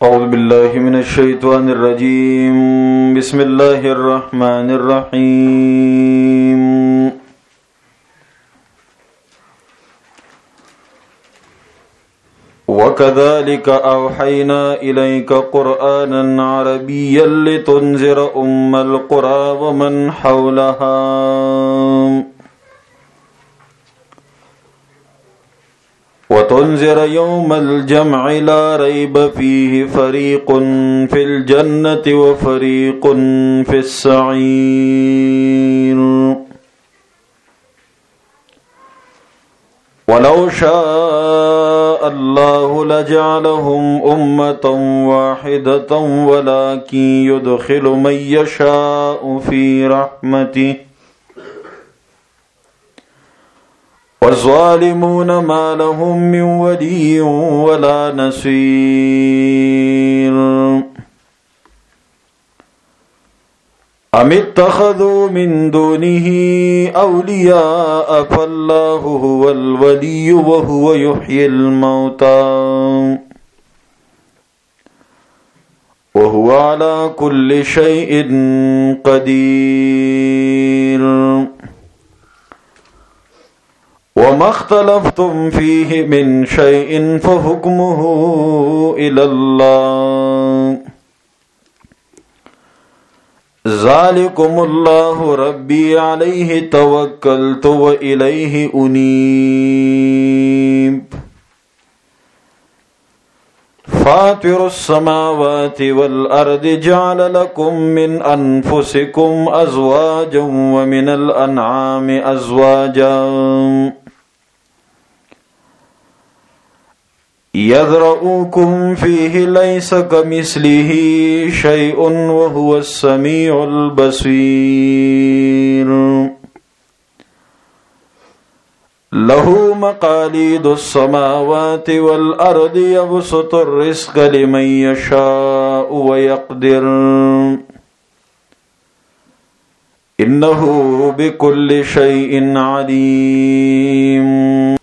أعوذ بالله من الشيطان الرجيم. بسم الله الرحمن الرحيم. وكذلك أوحينا إليك قرآنا عربيا لتنذر أم القرى ومن حولها وتنذر يوم الجمع لا ريب فيه فريق في الجنة وفريق في السعير. ولو شاء الله لجعلهم أمة واحدة ولكن يدخل من يشاء في رحمته والظالمون ما لهم من ولي ولا نصير. أم اتخذوا من دونه أولياء فالله هو الولي وهو يحيي الموتى وهو على كل شيء قدير. وما اختلفتم فيه من شيء فحكمه إلى الله ذلكم الله ربي عليه توكلت وإليه أنيب. فاطر السماوات والأرض جعل لكم من أنفسكم أزواجا ومن الأنعام أزواجا يذرؤكم فيه ليس كمثله شيء وهو السميع البصير. له مقاليد السماوات والأرض يبسط الرزق لمن يشاء ويقدر إنه بكل شيء عليم.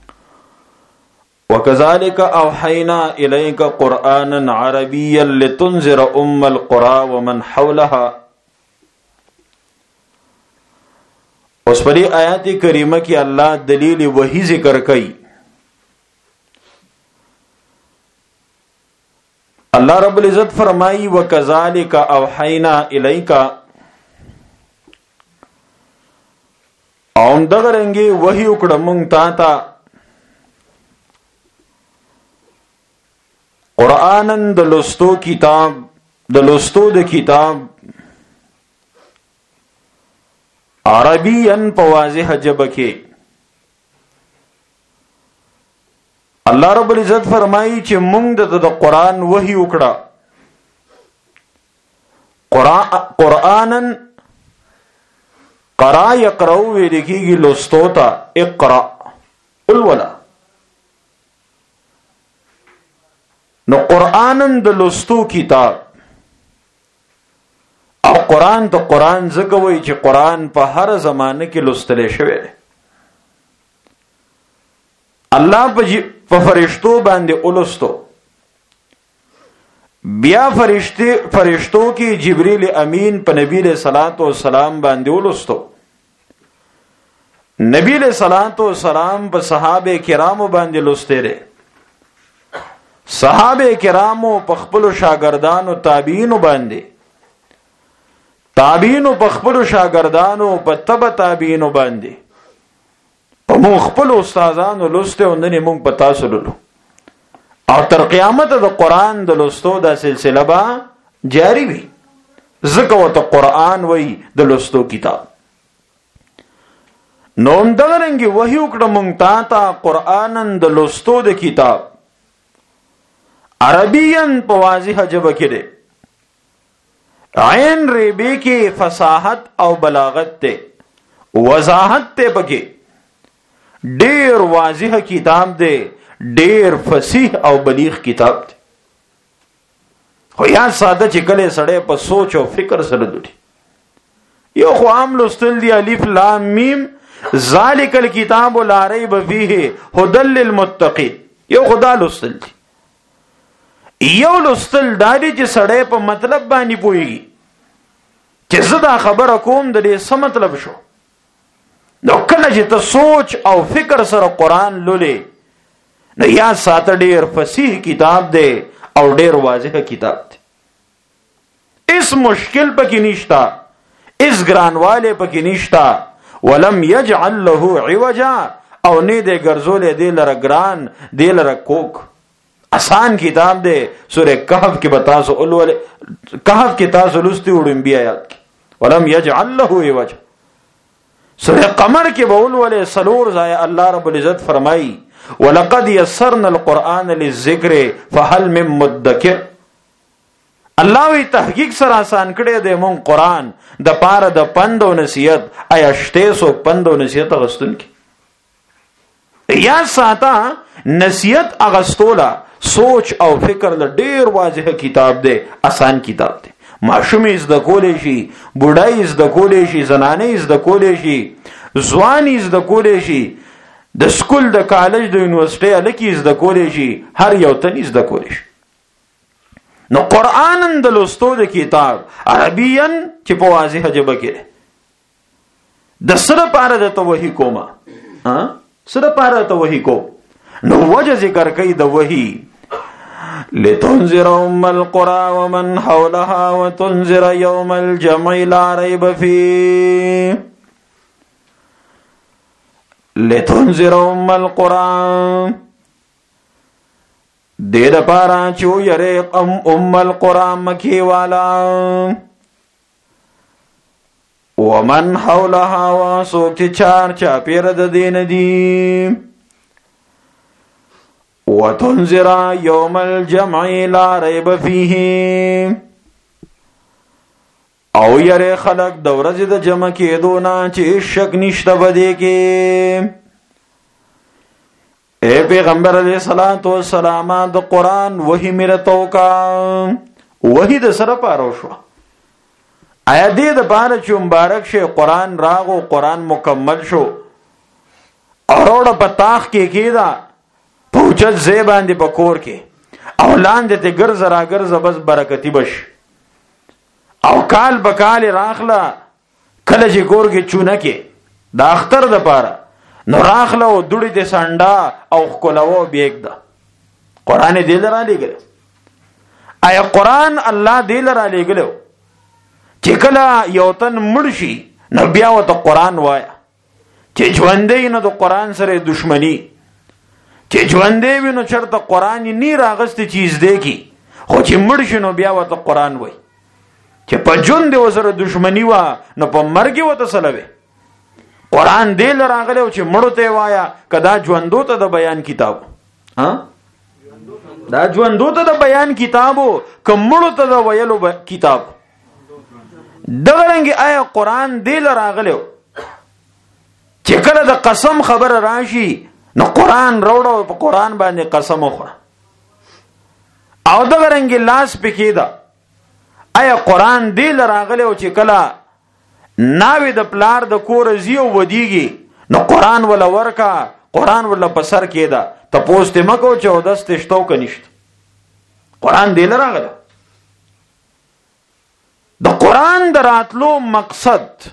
وكذلك أوحينا إليك قرآنا عربيا لتنذر أم القرى ومن حولها. اس پری آیات کریمہ کی اللہ دلیل وحی ذکر کئی. اللہ رب العزت فرمائی وَكَذَلِكَ أَوْحَيْنَا إِلَيْكَ اون دغرنگی وحی اکڑمونگ تاتا قرآنن دلستو کتاب دلستو د کتاب عربین په واضح ژبه کې. الله رب العزت فرمایي چې موږ د قرآن وحی وکړه. قرآنن قرا یقرأ ویل کېږي لوستو ته اقرأ الولا. نو قرآنن د لوستو کتاب او قرآن ته قرآن ځکه وایي چې قرآن په هر زمانه کې لوستلی شوی دی. الله په فرشتو باندې ولوستو. بیا فرشتو کې جبرئیل امین په نبی علیہ الصلوۃ والسلام باندې ولوستو. نبی علیہ الصلوۃ والسلام په صحابه کرامو باندې لوسته لري. صحابه کرامو په خپل شاګردانو تابعینو باندې تابعینو په خپل شاګردانو په تبع تابعینو باندې په مون خپل استادانو لوسته وندنې مونږ په تاسو لولو او تر قیامت د قرآن د لوستو دا سلسله به جاری وي. ځکه ورته قرآن وایي د لوستو کتاب. نو همدغرنګې وحی وکړه مونږ تا قرآنن د لوستو د کتاب عربین په واضح ژبه کې دی. عین ریبی کې فصاحت او بلاغت ته وضاحت ته پکې ډیر واضح کتاب دی. ډیر فصیح او بلیغ کتاب دی. خو یا ساده چې کله سړی په سوچ او فکر سره دوی یو خو عام لوستل دی الف لام میم ذالک الکتاب لا ریب فیه هدی للمتقین. یو خدا لوستل دی. یو لوستل دادی چې سړی په مطلب باندې پوهیږي چې زه دا خبره کوم د دې څه مطلب شو. نو کله چې ته سوچ او فکر سره قرآن لولې نو یاد ساته ډېر فصیح کتاب دی او ډېر واضح کتاب دی. اس مشکل پکې نشتا، اس ګرانواله پکې نشتا. ولم يجعل له عوجا او نه دې ګرځولې دې لره ګران دې لره کوک. آسان کتاب دی. سورہ کہف کې بتاسو اولول کہف کې تاسو لستی وړم بیا یاد کی ولم يجعل له عوجا. سورہ قمر کې بولول سلور ځای الله رب العزت فرمایي ولقد يسرنا القرآن للذکر فهل من مدکر. الله وی تحقیق سره آسان کړی دی مون قرآن د پاره د پند او نصیحت. آیا شته سو پند او نصیحت غستون کی یا ساته نصیحت اغستولا سوچ او فکر له ډیر واضح کتاب دی، آسان کتاب دی. ماشوم زده کولې شي، بوډای زده کولې شي، زنانه زده کولې شي، ځوان زده کولې شي، د سکول د کالج د یونیورسيټي الکی زده کولې شي، هر یو تن زده کولې شي. نو قرآن د لوستو د کتاب عربین چې په واضحه ژبه کې د سره پاره د توحید کومه سره پاره د توحید کو. نو وجه ذکر کوي د وحی لتنذر ام القرى ومن حولها وتنذر يوم الجمع لا ريب فيه. لتنذر ام القرى دیر پارا چو یری ام القرى مکی والا ومن حولها واسوک چار چاپیر د دین دی وتنذر يوم الجمع لا ريب فيه او یری خلق د ورځې د جمع کېدو نه چې شک نشته بده کې. اے پیغمبر علیہ الصلوۃ والسلام د قرآن وحی مرتو کا وحی د سره پارو شو. آیا دې د بار چې مبارک شه قرآن راغو قرآن مکمل شو اورو پتاخ کې کیدا پوچت زی باندې پکور کې او لاندې ته ګرځ را ګرځ بس برکتی بش او کال بکال راخلا کله چې کور کې چونه کې د اختر د پاره نو راخلا او دوړي د سانډا او خلوو بیگ دا قران دې لرا لګل. آیا قران الله دې لرا لګلو چې کله یو تن مرشي نو بیا وته قران وایا چې ژوندې نو د قران سره دښمنی چې ژوندې وینو چرته قران نه راغست چیز دی کی خو چې مرشي نو بیا وته قران وای چې په ژوند د وسره دښمنی وا نو په مرګ وته سلوي. قرآن دې لراغله چې مړو ته وایا کدا ژوندو ته د بیان کتاب دا ژوندو ته د بیان کتابو کمړو ته د ویلو کتاب دغه رنګ. آیا قرآن دې لراغله چې کله د قسم خبر راشي نو قرآن روړو په قرآن باندې قسم وخوره او دغه رنګ لاس پکې دا. آیا قرآن دې لراغله چې کله ناوی د پلار د کور زیو ودیږي نو قرآن ولا ورکا قرآن ولا پسر کېدا ته پوسټ مکو چې او دسته شتو کنيشت. قرآن دې لراغله. د قرآن دراتلو مقصد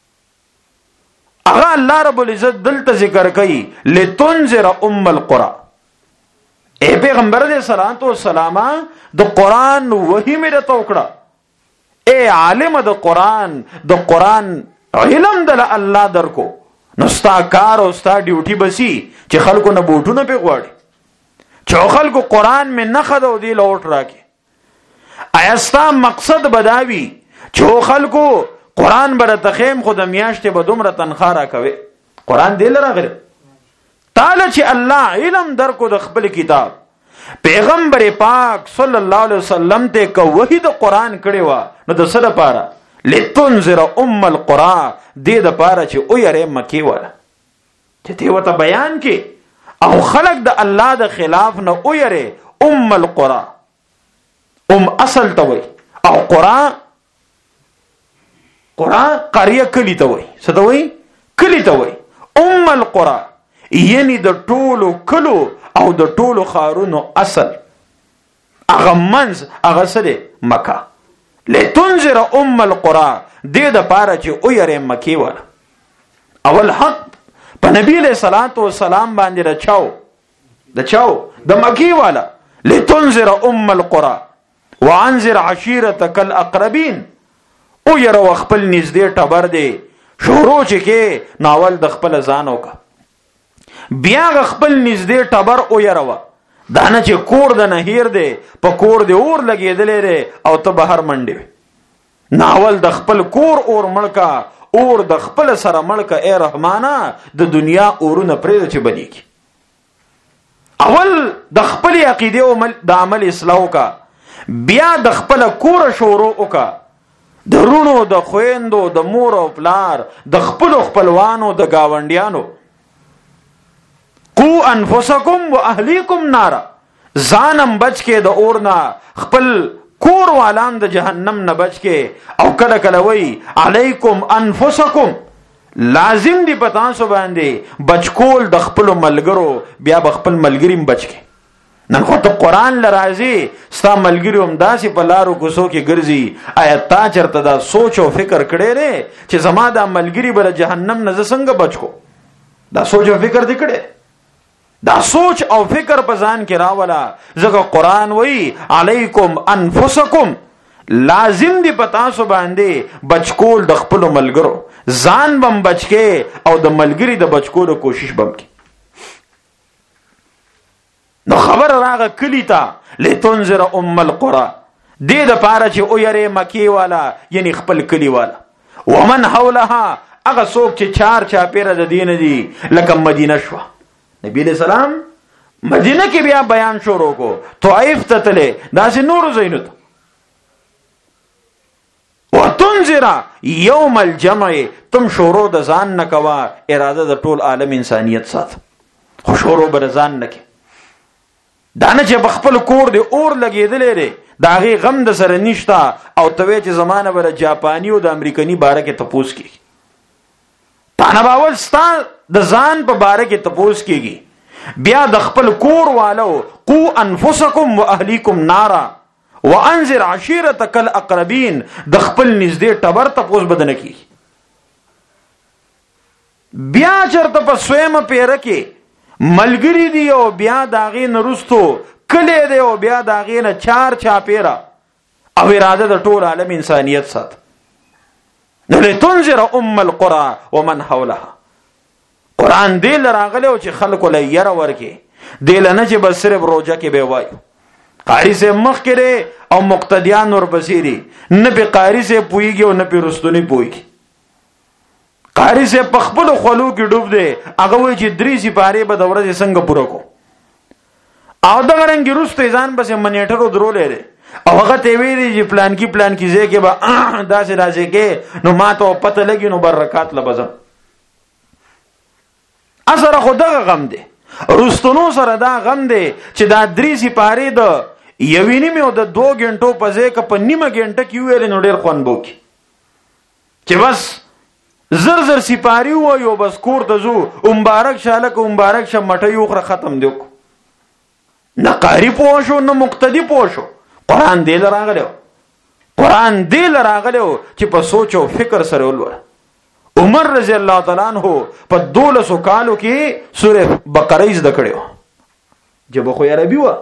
اغه الله رب العزت دلته ذکر کوي لتنذر ام القرى. اے پیغمبر دې صلوات و سلام د قرآن وحی مې توکړه. اے عالم د قرآن علم دل الله درکو نو ستا کار او ستا ډیوټي بسی چې خلکو نه بوټونه په غواړي چې خلکو قرآن مې نه خدو دی لوټ راکې. آیا ستا مقصد بداوی چې خلکو قرآن بر تخیم خود میاشته به دومره تنخواه را کوي. قرآن دی لراغله تعالی چې الله علم درکو د خپل کتاب پیغمبر پاک صلی الله علیه وسلم ته کو وحی د قرآن کړي وا نو د سره پاره لتنذر ام القرى دې د پاره چې او یې مکی وره چې ته وته بیان کې او خلق د الله د خلاف نه او یې ام القرى اصل ته وای او قريه کلی ته وای څه ته وای کلی ته وای ام القرى یعنی د ټولو کلو او د ټولو خارونو اصل هغه منځ هغه سره مکه. لتنذر ام القرى دې د پاره چې او یې مکی ولا اول حق په نبی له صلوات و سلام باندې رچاو د مکی والا. لتنذر ام القرى وانذر عشيرتك الاقربين او یې خپل نږدې ټبر دی شروع چې کې ناول د خپل ځانو کا بیا خپل نږدې ټبر او یې دانه چې کور د نهیر دی په کور دی اور لګېدلې دی او ته بهر منډې ناول د خپل کور اور مړکا اور د خپل سره مړکا اے رحمانه د دنیا اورونه پرې چې بلیږي. اول د خپل عقیده او د عمل اصلاح کا بیا د خپل کور شروع وکا د رونو د خويندو د مور او پلار د خپل خپلوانو د گاونډیانو. قو انفسکم و اهلیکم نارا ځانم بچ کې د اورنا خپل کور والان د جهنم نه بچ کې او کله کله وی علیکم انفسکم لازم دی پتا سو باندې بچ کول د خپل ملګرو بیا خپل ملګریم بچ کې. نن خو ته قران لرازي ستا ملګری هم داسې په لارو کوڅو کې ګرځي آیا تا چرته دا سوچ او فکر کړی ری چې زما دا ملګری بل جهنم نه څنګه بچ کو؟ دا سوچ او فکر دې کړی؟ دا سوچ او فکر په ځان کې راولا ځکه قران وی علیکم انفسکم لازم دی پتا سو باندې بچکول د خپل ملګرو ځان بم بچکه او د ملګری د بچکولو کوشش بم کی. نو خبر راغه کلی تا لتنذر ام القرى دې د پاره چې او یری مکی والا یعنی خپل کلی والا ومن حولها هغه څوک چې چار چاپیره د دین دي لکه مدینه شو. نبی علیہ السلام مدینه کې بیا بیان شروع کو طائف ته تله داسې نور زینو ته وتنذر یوم الجمع تم شروع د ځان نه کوا اراده د ټول عالم انسانیت سات خو شروع بر ځان نه کې دانه چې بخپل کور دی اور لګېدلې لري داغي غم د سره نشتا او توی چې زمانه بر جاپانی او د امریکایي باره کې تپوس کی تانه باول ستا د ځان په باره کې تپوس کیږي بیا د خپل کور والو قو انفسکم و اهلیکم نارا وانذر عشيرتك الاقربين د خپل نږدې ټبر تپوس بدن کی بیا چرته په سویم پیره کې ملګری دی او بیا داغې نرستو کله دی او بیا داغې نه چار چاپیرا او اراده د ټول عالم انسانیت سات. نو لتنذر ام القرى ومن حولها قرآن دیل راغلے او چې خلکو له یره ورکې دیل نه چې بس صرف روجه کې به وایو قاری سے مخ کرے او مقتدیان ور بصیری نه به قاری سے پویږي او نه په رستونی پویږي. قاری سے پخپل خلو کې ډوب دی هغه وی چې درې سپاره به دوره څنګه پوره کو او دا رنګ رسته ځان بس منیټرو درولې او هغه ته ویری چې پلان کې ځکه به داسې راځي کې نو ما ته پته لګي نو برکات لبزم اثر خدغه غم دی رستنو سره دا غم دی چې دا درې سپاره د یوینی مې او د 2 غنټو په ځای کې په نیمه غنټه کې ویل نو ډیر خوان بوکي چې بس زر سپاری وایو بس کور ته زو مبارک شاله کو مبارک شه مټه یو خره ختم دیو نه قاری پوښو نه مقتدی پوښو. قران دې لراغلو چې په سوچ او فکر سره ولور. عمر رضی الله تعالی عنہ په 12 کالو کې سوره بقره زده کړو جبه خو عربي و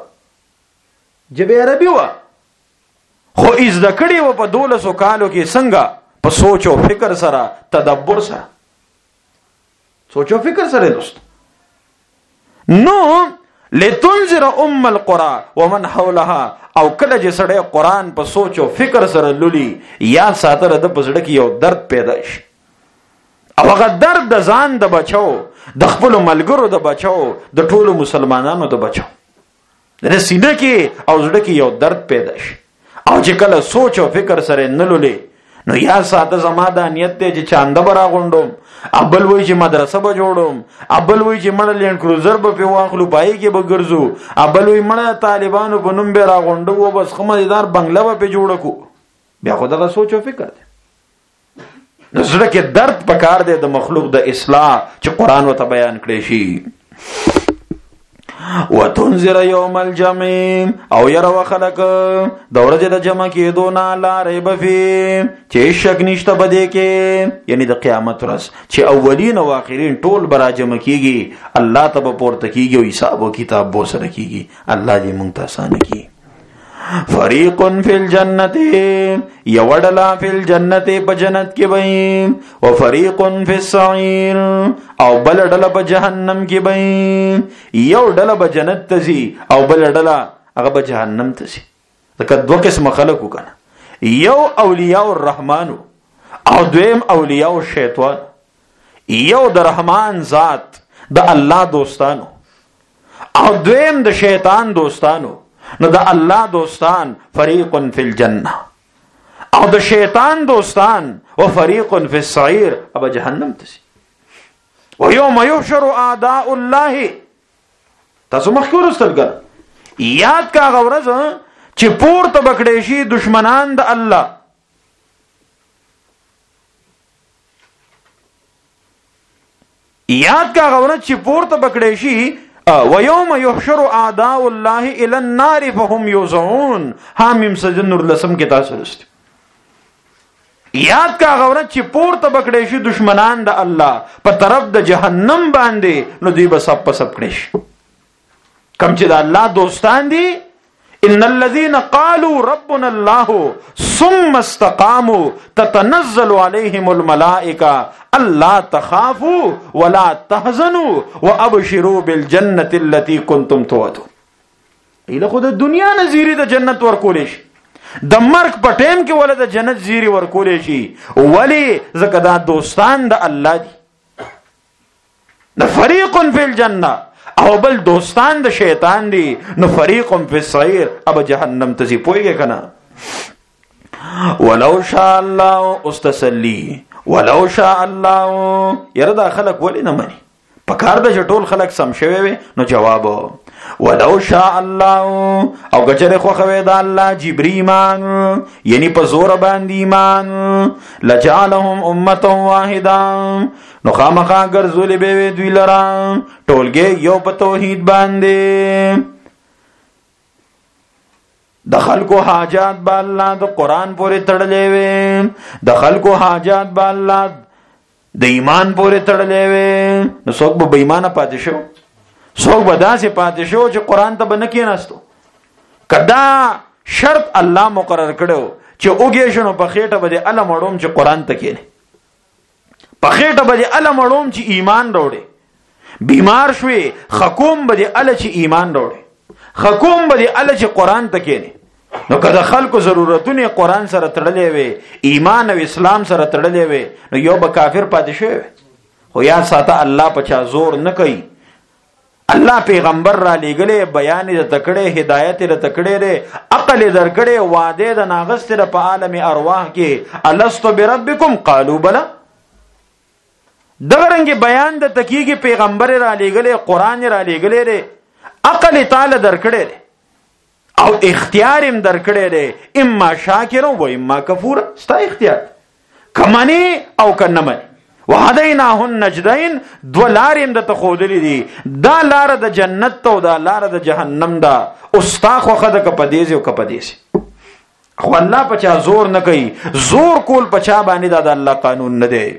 خو زده کړو په 12 کالو کې څنګه په سوچ او فکر سره تدبر سره سوچ او فکر سره دوست. نو لتنذر ام القرى ومن حولها او کله چې سړی قران په سوچ او فکر سره لولي یا ساتره د پسړه کې یو درد پیدا شي او هغه درد د ځان د بچو د خپل ملګرو د بچو د ټولو مسلمانانو د بچو د سینې کې او زړه کې یو درد پیدا شي او چې کله سوچ او فکر سره نه لولي نو یا ساته زما د نیت ته چې چانده برا غونډوم ابل وای چې مدرسه به جوړوم ابل وای چې مړ لینډ کروزر به په واخلو پای کې به ګرځو ابل وای مړ طالبانو په نوم به را غونډو و بس خمدار بنگله به جوړ کو بیا خو دا سوچ او فکر دی. نو زړه کې درد پکار دی د مخلوق د اصلاح چې قران وته بیان کړی شي. وتنذر يوم الجمع او يرى خلق دورجه د جمع کېدو نه لا ریب فيه چې شک نشته بده کې یعنی د قیامت ورځ چې اولین او اخرین ټول برا جمع کیږي الله تبارک پورته کیږي او حساب او کتاب بو سره کیږي الله دې مونږ ته آسان کړي فریق فی الجنت یوڑلا فی الجنت په جنت کې وي او فریق فی السعیر او بل ډله په جهنم کې وي یو ډله په جنت ته ځي او بل ډله هغه په جهنم ته ځي دا دوه قسم خلق وکنه یو اولیاء الرحمن او دویم اولیاء الشیطان یو د رحمان ذات د الله دوستانو او دویم د شیطان دوستانو نو د الله دوستان فریق فی الجنه او د شیطان دوستان و فریق فی السعیر اب جهنم تسی و یوم یحشر اعداء الله تاسو مخکور استلګر یاد کا غورز چې پورته بکړې شي دشمنان د الله یاد کا غورز چې پورته بکړې شي ويوم يحشر اعداء الله الى النار فهم يوزعون حامیم سجن نور لسم کې تاسو رست یاد کا غورت چې پورته بکړې شي دشمنان د الله په طرف د جهنم باندې نو دی بس په سب کړي شي کم چې د الله دوستان دي ان الذين قالوا ربنا الله ثم استقاموا تتنزل عليهم الملائكه الا تخافوا ولا تحزنوا وابشروا بالجنه التي كنتم توعدون اله خود دنیا نذیری د جنت ورکول شي د مرګ په ټیم کې ول د جنت زیری ورکول شي ولی زکه دا دوستان د الله دي د فریق فی الجنه او بل دوستان د شیطان دي نو فریق فی السعیر اب جهنم ته پويږي کنه ولو شاء الله استسلی ولو شاء الله یره دا خلق ولی نه مني پکار د ټول خلق سم شوي وي نو جواب ولو شاء الله او گجره خو خوي د الله جبري ایمان یعنی په زور باندې ایمان لجعلهم امه واحده نو خامخا ګرځولې به دوی لرا ټولګه یو په توحید باندې د خلکو حاجات به الله د قران پورې تړلې وي د خلکو حاجات به الله د ایمان پورې تړلې وي نو څوک به ایمان پاتې شو څوک به داسې پاتې شو چې قران ته به نه کېناستو کدا شرط الله مقرر کړو چې اوګې شنو په خېټه به الله مړوم چې قران ته کېنه په خېټه به الله مړوم چې ایمان وروړي بیمار شوي حکوم به الله چې ایمان وروړي حکوم به الله چې قران ته کېنه نو کله خلکو ضرورتونه قران سره تړلې وي ایمان او اسلام سره تړلې وي نو یو به کافر پاتې شي خو یا ساته الله په چا زور نه کوي الله پیغمبر را لېګلې بیان دې تکړه هدایت دې تکړه دې عقل درکړه وعده د ناغستره په عالم ارواح کې الست بربکم قالوا بلا دغرنګ بیان د تکیږي پیغمبر را لېګلې قران را لېګلې دې عقل تعالی درکړه او اختیار هم درکړه دې اما شاکر او اما کفور ستا اختیار کمنی او کنمنی وهديناه النجدين دو لاریم د تخودلی دي دا لار د جنت ته او دا لار د جهنم دا استاخو خد ک پدیز او ک پدیز خو الله پچا زور نه کوي زور کول پچا باندې د الله قانون نه دی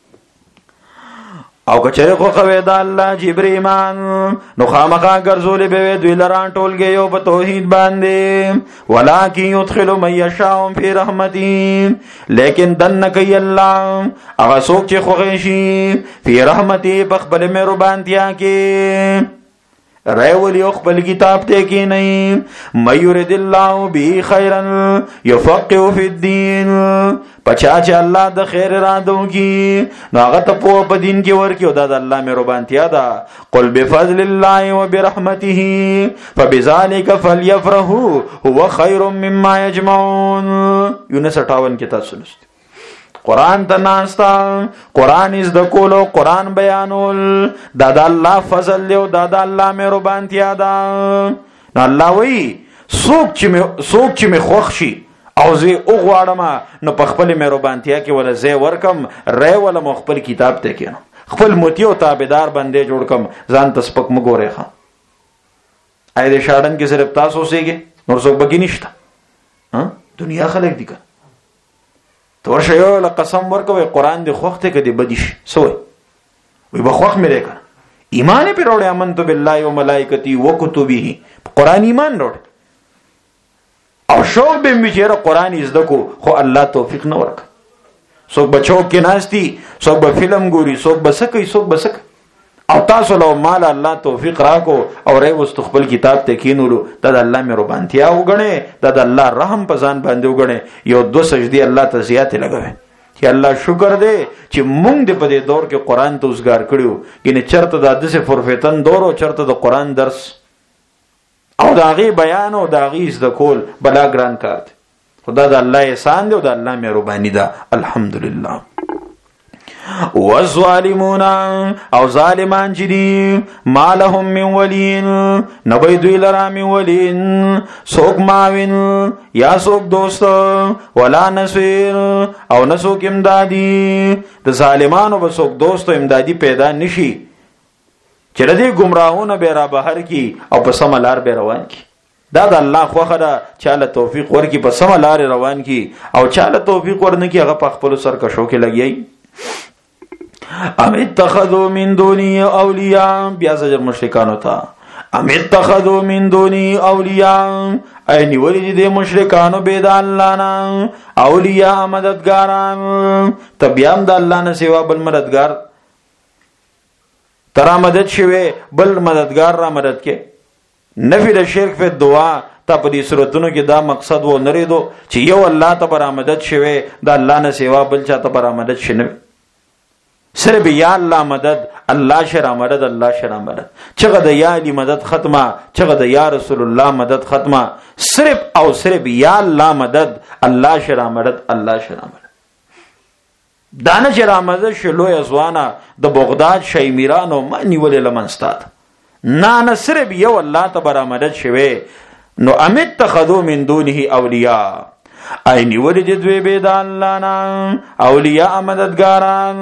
او کچره خو خوي د الله جبري ایمان نو خامخا ګرځولې به دوی لران ټولګي یو په توحید باندې ولکن يدخل من يشاء في رحمته لیکن دن کوي الله هغه څوک چې خوږي شي په رحمتي په خپل مهربانتیا کې رایولی خپل کتاب ته کې نه مَيُرِدِ اللَّهُ بِهِ خَيْرًا يُفَقِّهُ فِي الدِّينِ پچا چې الله د خیر ارادو کې نو هغه ته په دین کې ورکیو دا د الله مهربانتیا ده قل بفضل الله وبرحمته فبذلك فليفرحوا هو خير مما يجمعون یونس 58 کې تاسو لست قرآن تناستا قرآن از د کولو قرآن بیانول دا د الله فضل له دا د الله مهربانتیا ده نو الله وی سوک چې می خوښ شي او زه او غواړم نو په خپل مهربانتیا کې ولا زه ورکم رې ولا مخبل کتاب ته کې خپل موتی او تابعدار بندې جوړ کم ځان تسپک مګورې خان آیا د شاړن کې صرف تاسو اوسېږئ نور څوک بګی نشته دنیا خلک دي که ته ورشه یو له قسم ورکوئ قرآن دې خوښ دی که دې بدي شي څه وایي وایي به خوښ مې دی که ایمان یې پرې راوړی آمنتو بالله وملائکته وکتبه قرآن ایمان راوړی او شوق به مې چېرې قرآن یې زده کو خو الله توفیق نه ورکړ څوک به چوک کې ناست دي څوک به فلم ګوري څوک به څه کوي څوک به څه کوي او تاسو له مال الله توفیق راکو او ری وست خپل کتاب ته کینولو دا د الله مهربانتیا وګڼئ دا د الله رحم په ځان باندې وګڼئ یو 2 سجدي الله ته زیاتې لګوئ چې الله شکر دی چې مونږ د په دې دور کې قرآن ته اوزګار کړیو ګینه چرته د داسې فرفتن دور او چرته د قرآن درس او د هغې بیان او د هغې زده کول بلا ګران کار دی خدا د الله احسان دی او د الله مهرباني ده الحمدلله والظالمون او ظالمان چې دي ما لهم من ولي نبي دوی لرا من ولي سوک معاون یا سوک دوست ولا نصير او نسوک امدادي د ظالمانو به سوک دوست او امدادي پیدا نشي چې ردی گمراهونه به را بهر کی او په سم لار به روان کی دا د الله خوخه ده چاله توفیق ورکی په سم لار روان کی او چاله توفیق ورنکی هغه په خپل سرکشو کې لګیای ام اتخذوا من دوني اولیاء بیا زجر مشرکانو ته ام اتخذوا من دوني اولیاء اینی ولی دې مشرکانو به د الله نه اولیاء مددګاران تبيام د الله نه سوا بل مددګار ترا مدد شوه بل مددګار را مدد کې نفی د شرک په دعا تا په دې صورتونو کې دا مقصد و نریدو چې یو الله ته پر مدد شوه د الله نه سوا بل چا ته پر مدد شنه صرف یا الله مدد الله شرع مدد الله شرع مدد چغه د یا علی مدد ختمه چغه د یا رسول الله مدد ختمه صرف او صرف یا الله مدد الله شرع مدد الله شرع مدد دانه شرع مدد شلو یزوانا د بغداد شیمیرانو معنی ولې لمنستاد نه صرف یو الله تبارک مدد شوه نو امت تخذو من دونه اولیاء اینی ولی جدوی بید اللہ نا اولیاء مددگاران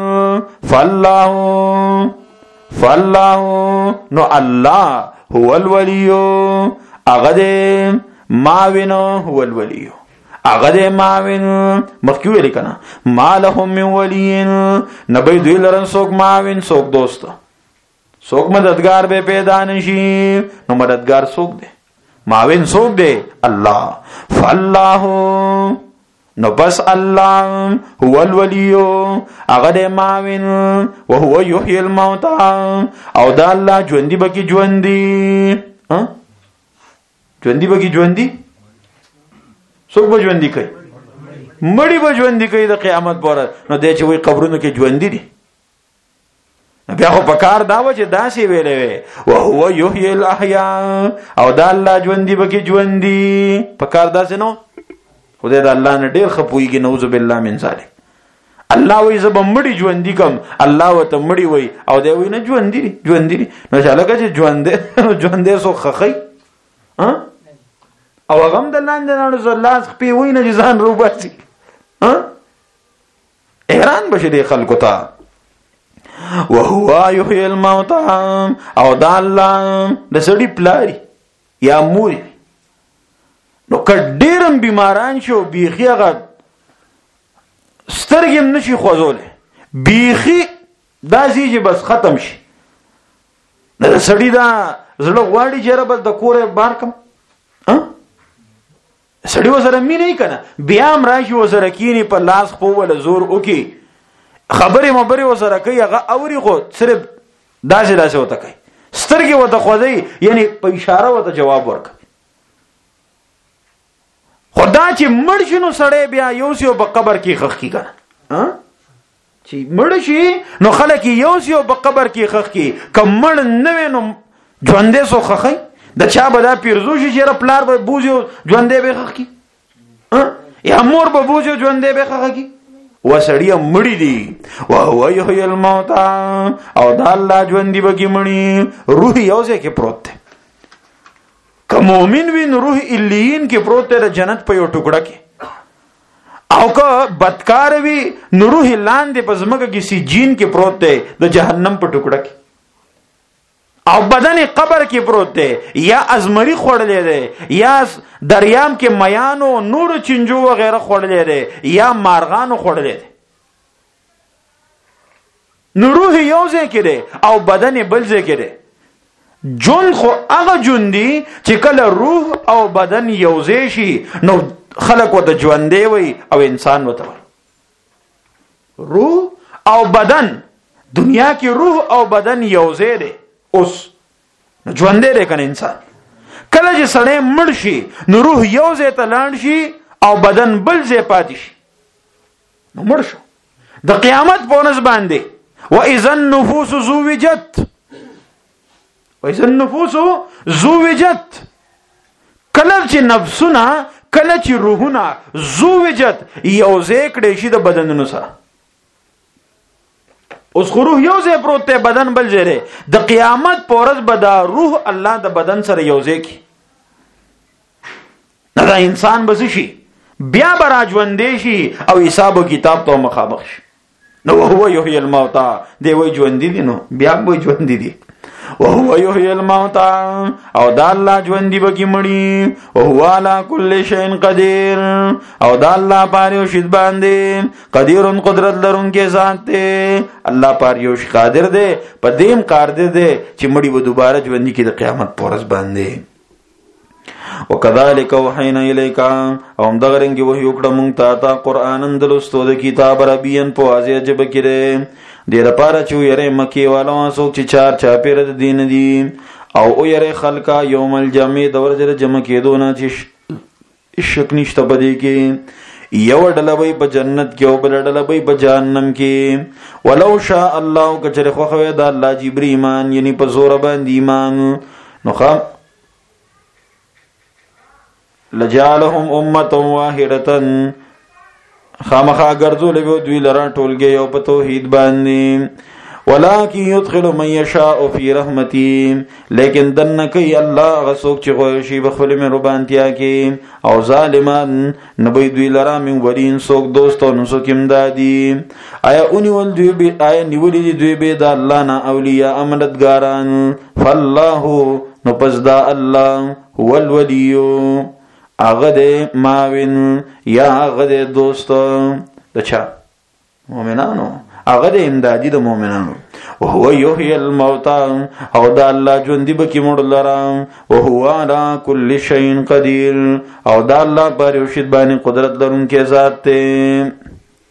فاللہ نو اللہ هو الولیو اغد ماوینو هو الولیو اغد ماوین مخکیوی لکنا ما لهم من ولین نبی دوی لرن سوک ماوین سوک دوست سوک مددگار بے پیدا نشی نو مددگار سوک دے معاون سوک دے اللہ فاللہ نو بس اللہ هو الولیو اغد معاون وهو یحیی الموتا او دا اللہ جوندی بکی جوندی جوندی بکی جوندی سوک با جوندی کئی مڑی با جوندی کئی دا قیامت بورا نو دے چه وی قبرونو کے جوندی دی بیا خو پکار داوه چې داسې ویلې وي وهو یحیی الاحیاء او دا الله ژوندي بکی ژوندي پکار داسې نو خدای د الله نه ډیر خپويږي نعوذ بالله من ذلک الله وی زب مړی ژوندي کم الله وته مړی وی او دی وی نه ژوندي ژوندي نو شالکه چې ژوندې سو خخی او غم د لاندې نه زلاس خپې وی نه ځان روباسي حیران بشي د خلکو ته وهو یحیی الموتى او دا الله د سړي پلاری یا مور نو کډیرم بیماران شو بیخي هغه سترګم نشي خوځولې بیخي دا چې بس ختم شي د سړي دا زړه غواړي چې رب د کورې بار کم سړي وسره مینه کنه بیا هم راشي وسره کینی په لاس خو ول زور وکي خبرې مبرې وسره کوي هغه اوري خو صرف داسې وته کوي سترګې وته خوځي یعنی په اشاره وته جواب ورکوي خدا چې مړ شي نو سړی بیا یو سیو په قبر کې خخ کی کنه چې مړ شي نو خلک یو سیو په قبر کې خخ کی کم مړ نه نو ژوندې سو خخی د چا به دا پیرزو شي چې پلار به بوزي ژوندې به خخ کی یا مور به بوزي ژوندې به خخ کی وسړی مړی دی وهو یحیی الموتى او دا الله ژوندۍ بګی مړی روح یو ځای کې پروت دی که مؤمن وي نو روح الیین کې پروت دی د جنت په یو ټوکړه کې او که بدکار وي نو روح لاندې په ځمکه کې سجین کې پروت دی د جهنم په ټوکړه کې او بدن قبر کې پروت دی یا ازمری خوړلې دی یا دریام کې میانو نور چنجو وغیرہ خوړلې دی یا مارغانو خوړلې دی. نو روح یو ځای کې دی او بدن بل ځای کې دی. جون خو هغه جون دی چې کله روح او بدن یو ځای شي نو خلق وته ژوندې وي او انسان وته وي. روح او بدن دنیا کې روح او بدن یو ځای دی. اوس نو ژوندې دی کنه انسان. کله چې سړی مړ شي نو روح یو ځای ته لاړ شي او بدن بل ځای پاتې شي. نو مړ شو. د قیامت په ورځ باندې وَإِذَا النُّفُوسُ زُوِّجَتْ وَإِذَا النُّفُوسُ زُوِّجَتْ کله چې نفسونه کله چې روحونه زوجت یو ځای کړي شي د بدنونو سره. اوس خو روح یو ځای پروت دی بدن بل ځای دی. د قیامت په ورځ به دا روح الله د بدن سره یو ځای کړي. دا انسان به شي بیا به راژوندې شي او حساب او کتاب ته مخامخ شي. نو هو یحیی الموتى دی وای ژوندې دي نو بیا به ژوندې دي. وهو یحیی الموتى او دا الله ژوندې بکی مړي. وهو علی کل شیء قدیر او دا الله پاره او شید باندې قدیر قدرت لرونکي ذات دی. الله پاره او قادر دی په دیم کار دی چې مړي و دوباره ژوندې کې د قیامت پورس باندې. وکذالک وحینا الیک او هم دغه رنګ وحی وکړه مونږ ته قرآن اندلستو د کتاب عربین په واضح ژبه کې دی. دې لپاره چې یره مکی والو څوک چې چار چاپیر د دین دي او او یره خلقا یوم الجمع د ورځې جمع کېدو نه چې شک نشته بده کې یو ډله وي په جنت کې او بل ډله وي په جهنم کې. ولو شاء الله کچره خو خو د الله جبر ایمان یعنی په زور باندې ایمان نو خام لجعلهم امه واحده خامخا ګرځول به دوی لران ټولګي او په توحید باندې. ولکن يدخل من يشاء في رحمته لیکن دنه کوي الله غسوک چې غوښ شي بخل مهربانتیا کې او ظالمان نبي دوی لرا من ورین سوک دوستانو سوک امدادي. آیا اونې ول دوی به آیا نیولې دوی به د الله نه اولیاء امددګاران. فالله نو پس دا الله هو الولي هغه د ماوین یا هغه د دوست د چا مؤمنانو هغه د امدادي د مؤمنانو. وهو یحیی الموتى او دا الله ژوندې بکی مړ لرا. وهو علی کل شیء قدیر او دا الله پر یو شی باندې قدرت لرونکی ذات دی.